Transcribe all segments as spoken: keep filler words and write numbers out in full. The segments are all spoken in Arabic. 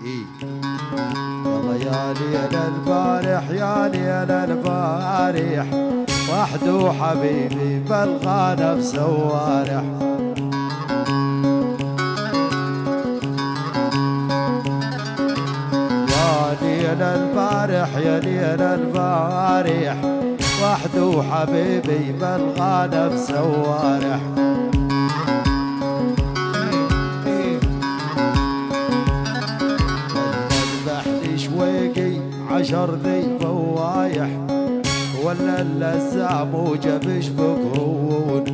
والله يا ليل البارح يا ليل البارح وحده حبيبي بلغانا بسوارح. يا ليل البارح يا ليل البارح وحده حبيبي بلغانا بسوارح. عشر ذي فوايح ولا اللزام وجبش بكون.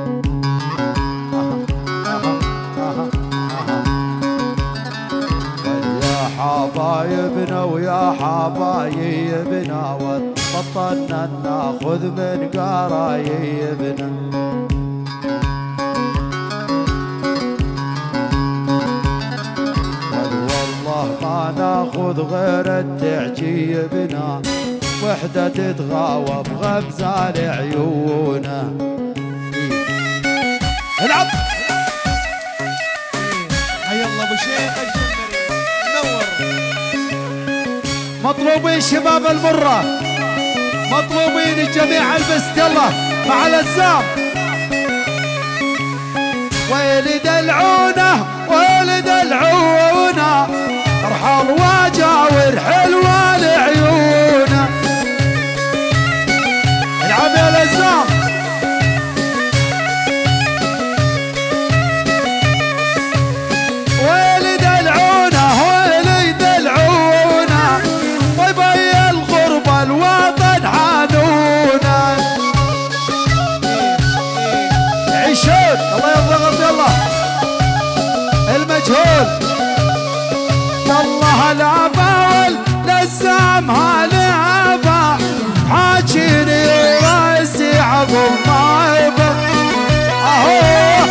يا حبايبنا ويا حبايبنا بطلنا ناخذ من قرايبنا. ما ناخذ غير التعجيبنا وحدة تتغاوى بغمزة عيونا. العب حي الله ابو شيخ الجمري منور. مطلوبين شباب المرة، مطلوبين الجميع البست يلا مع الأزام. ويلي دلعونه ويلي دلعونه ارحل واجاور حلوه لعيونه. العب يا لزام. ويلي دلعونه ويلي دلعونه طيبي الغربه الوطن حانونه. عيشون الله يرضى يلا المجهول والله العبا واللزام هالعبا حاجيني وراسي عظم نايبه. اهو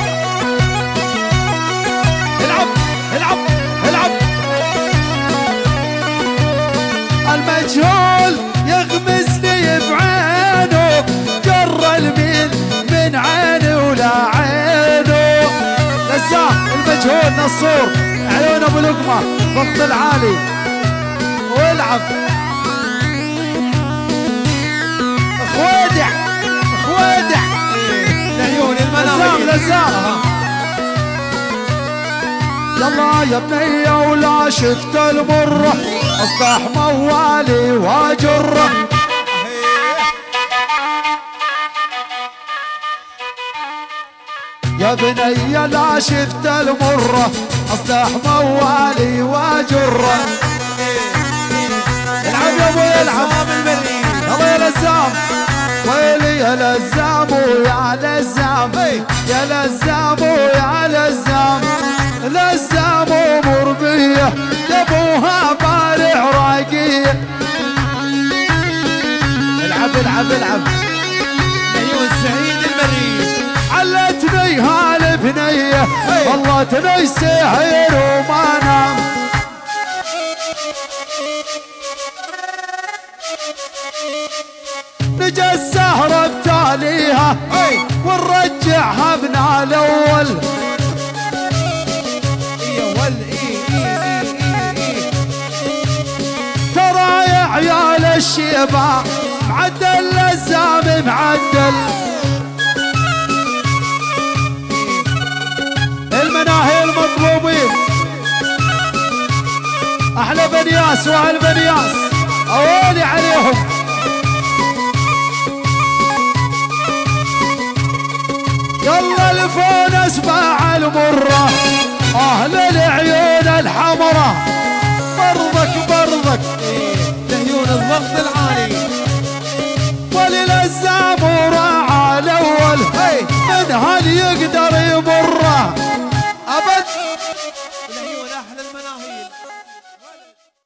العب العب العب. المجهول يغمزني بعينه جر الميل من عيني ولا عينه. لزام المجهول نصور عيون ابو لقمه ضغط العالي والعب. خوادع خوادع لعيون المنام لزام. يلا يا بنيه ولا شفت المره اصبح موالي واجره. يا بنيه لا شفت المره اصلح موالي واجره. العب يا ابو العب يلا يا لزام. ويلي يا لزام ويا لزام يا لزام ويا لزام. لزام ومربيه يا ابوها بارع راقيه. العب العب العب. عيون سعيد المريض علتني هالبنيه ظلتني سهر وما نام. نجا السهرة بتاليها ونرجعها بنا الاول. ترى يا عيال الشيبة معدل لزام معدل. المناهي المطلوبين احلى بنياس واهل بنياس اولي عليهم. يلا الفون اسباع المره اهل العيون الحمراء برضك برضك لعيون الضغط العالي. وللزام وراعى الاول من هل يقدر